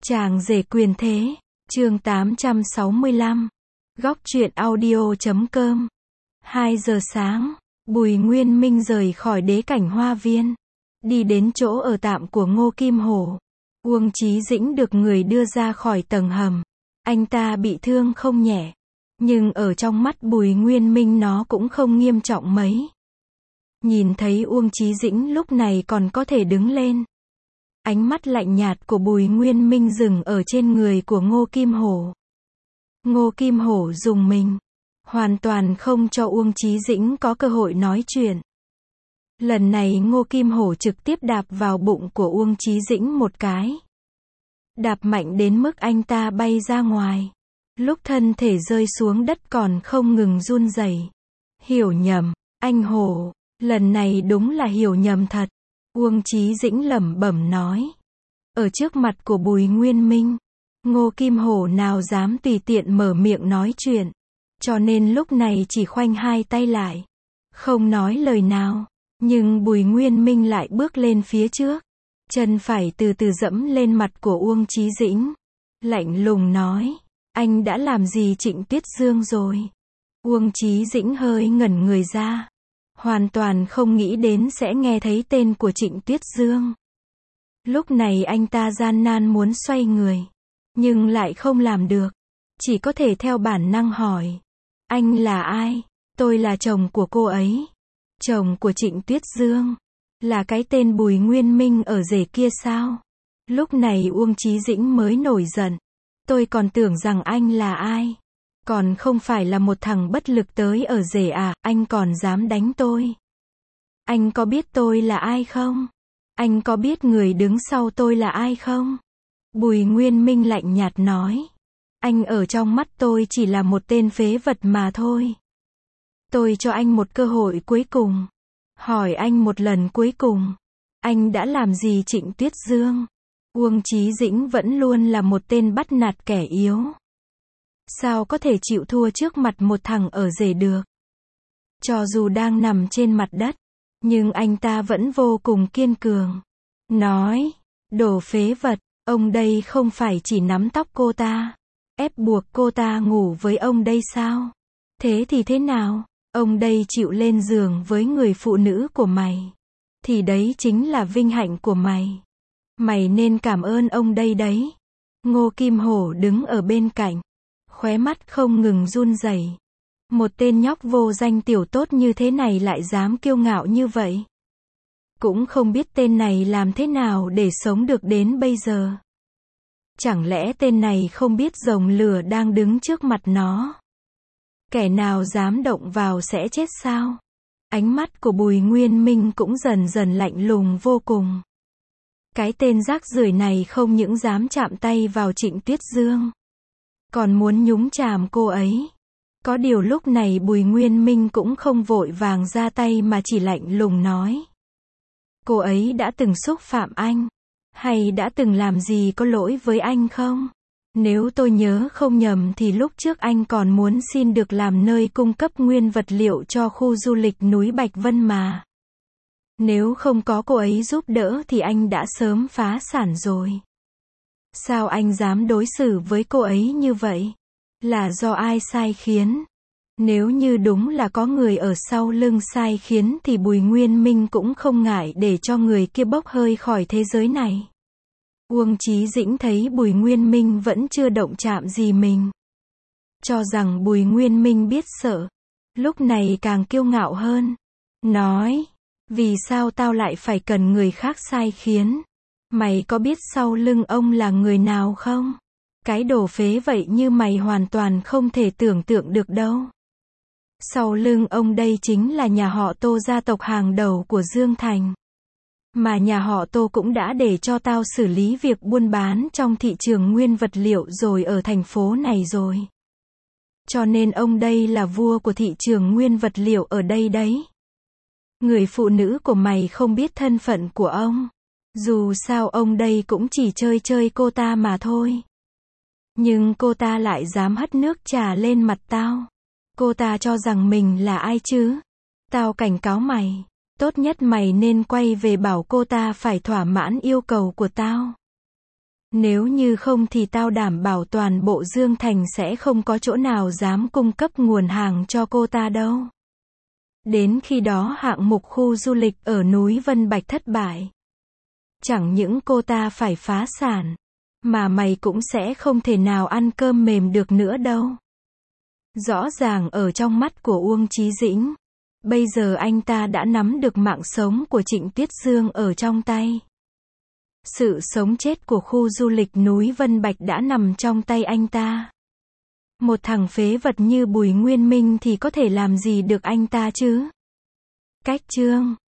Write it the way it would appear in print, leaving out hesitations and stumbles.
Chàng rể quyền thế, chương 865. Góc truyện audio.com. 2 giờ sáng, Bùi Nguyên Minh rời khỏi đế cảnh hoa viên, đi đến chỗ ở tạm của Ngô Kim Hổ. Uông Chí Dĩnh được người đưa ra khỏi tầng hầm. Anh ta bị thương không nhẹ, nhưng ở trong mắt Bùi Nguyên Minh nó cũng không nghiêm trọng mấy. Nhìn thấy Uông Chí Dĩnh lúc này còn có thể đứng lên. Ánh mắt lạnh nhạt của Bùi Nguyên Minh dừng ở trên người của Ngô Kim Hổ. Ngô Kim Hổ rùng mình, hoàn toàn không cho Uông Chí Dĩnh có cơ hội nói chuyện. Lần này Ngô Kim Hổ trực tiếp đạp vào bụng của Uông Chí Dĩnh một cái. Đạp mạnh đến mức anh ta bay ra ngoài. Lúc thân thể rơi xuống đất còn không ngừng run rẩy. Hiểu nhầm, anh Hổ, lần này đúng là hiểu nhầm thật. Uông Chí Dĩnh lẩm bẩm nói. Ở trước mặt của Bùi Nguyên Minh, Ngô Kim Hổ nào dám tùy tiện mở miệng nói chuyện. Cho nên lúc này chỉ khoanh hai tay lại, không nói lời nào. Nhưng Bùi Nguyên Minh lại bước lên phía trước, chân phải từ từ dẫm lên mặt của Uông Chí Dĩnh. Lạnh lùng nói, anh đã làm gì Trịnh Tuyết Dương rồi? Uông Chí Dĩnh hơi ngẩn người ra. Hoàn toàn không nghĩ đến sẽ nghe thấy tên của Trịnh Tuyết Dương. Lúc này anh ta gian nan muốn xoay người, nhưng lại không làm được. Chỉ có thể theo bản năng hỏi. Anh là ai? Tôi là chồng của cô ấy. Chồng của Trịnh Tuyết Dương? Là cái tên Bùi Nguyên Minh ở rể kia sao? Lúc này Uông Chí Dĩnh mới nổi giận. Tôi còn tưởng rằng anh là ai? Còn không phải là một thằng bất lực tới ở rể à, anh còn dám đánh tôi. Anh có biết tôi là ai không? Anh có biết người đứng sau tôi là ai không? Bùi Nguyên Minh lạnh nhạt nói. Anh ở trong mắt tôi chỉ là một tên phế vật mà thôi. Tôi cho anh một cơ hội cuối cùng. Hỏi anh một lần cuối cùng. Anh đã làm gì Trịnh Tuyết Dương? Uông Chí Dĩnh vẫn luôn là một tên bắt nạt kẻ yếu. Sao có thể chịu thua trước mặt một thằng ở rể được? Cho dù đang nằm trên mặt đất, nhưng anh ta vẫn vô cùng kiên cường. Nói, đồ phế vật, ông đây không phải chỉ nắm tóc cô ta, ép buộc cô ta ngủ với ông đây sao? Thế thì thế nào? Ông đây chịu lên giường với người phụ nữ của mày, thì đấy chính là vinh hạnh của mày. Mày nên cảm ơn ông đây đấy. Ngô Kim Hổ đứng ở bên cạnh, khóe mắt không ngừng run rẩy. Một tên nhóc vô danh tiểu tốt như thế này lại dám kiêu ngạo như vậy. Cũng không biết tên này làm thế nào để sống được đến bây giờ. Chẳng lẽ tên này không biết rồng lửa đang đứng trước mặt nó? Kẻ nào dám động vào sẽ chết sao? Ánh mắt của Bùi Nguyên Minh cũng dần dần lạnh lùng vô cùng. Cái tên rác rưởi này không những dám chạm tay vào Trịnh Tuyết Dương, còn muốn nhúng chàm cô ấy. Có điều lúc này Bùi Nguyên Minh cũng không vội vàng ra tay mà chỉ lạnh lùng nói. Cô ấy đã từng xúc phạm anh, hay đã từng làm gì có lỗi với anh không? Nếu tôi nhớ không nhầm thì lúc trước anh còn muốn xin được làm nơi cung cấp nguyên vật liệu cho khu du lịch núi Bạch Vân mà. Nếu không có cô ấy giúp đỡ thì anh đã sớm phá sản rồi. Sao anh dám đối xử với cô ấy như vậy? Là do ai sai khiến? Nếu như đúng là có người ở sau lưng sai khiến thì Bùi Nguyên Minh cũng không ngại để cho người kia bốc hơi khỏi thế giới này. Uông Chí Dĩnh thấy Bùi Nguyên Minh vẫn chưa động chạm gì mình, cho rằng Bùi Nguyên Minh biết sợ, lúc này càng kiêu ngạo hơn. Nói, vì sao tao lại phải cần người khác sai khiến? Mày có biết sau lưng ông là người nào không? Cái đồ phế vậy như mày hoàn toàn không thể tưởng tượng được đâu. Sau lưng ông đây chính là nhà họ Tô, gia tộc hàng đầu của Dương Thành. Mà nhà họ Tô cũng đã để cho tao xử lý việc buôn bán trong thị trường nguyên vật liệu rồi ở thành phố này rồi. Cho nên ông đây là vua của thị trường nguyên vật liệu ở đây đấy. Người phụ nữ của mày không biết thân phận của ông. Dù sao ông đây cũng chỉ chơi chơi cô ta mà thôi. Nhưng cô ta lại dám hất nước trà lên mặt tao. Cô ta cho rằng mình là ai chứ? Tao cảnh cáo mày. Tốt nhất mày nên quay về bảo cô ta phải thỏa mãn yêu cầu của tao. Nếu như không thì tao đảm bảo toàn bộ Dương Thành sẽ không có chỗ nào dám cung cấp nguồn hàng cho cô ta đâu. Đến khi đó hạng mục khu du lịch ở núi Vân Bạch thất bại. Chẳng những cô ta phải phá sản, mà mày cũng sẽ không thể nào ăn cơm mềm được nữa đâu. Rõ ràng ở trong mắt của Uông Chí Dĩnh, bây giờ anh ta đã nắm được mạng sống của Trịnh Tuyết Dương ở trong tay. Sự sống chết của khu du lịch núi Vân Bạch đã nằm trong tay anh ta. Một thằng phế vật như Bùi Nguyên Minh thì có thể làm gì được anh ta chứ? Cách chương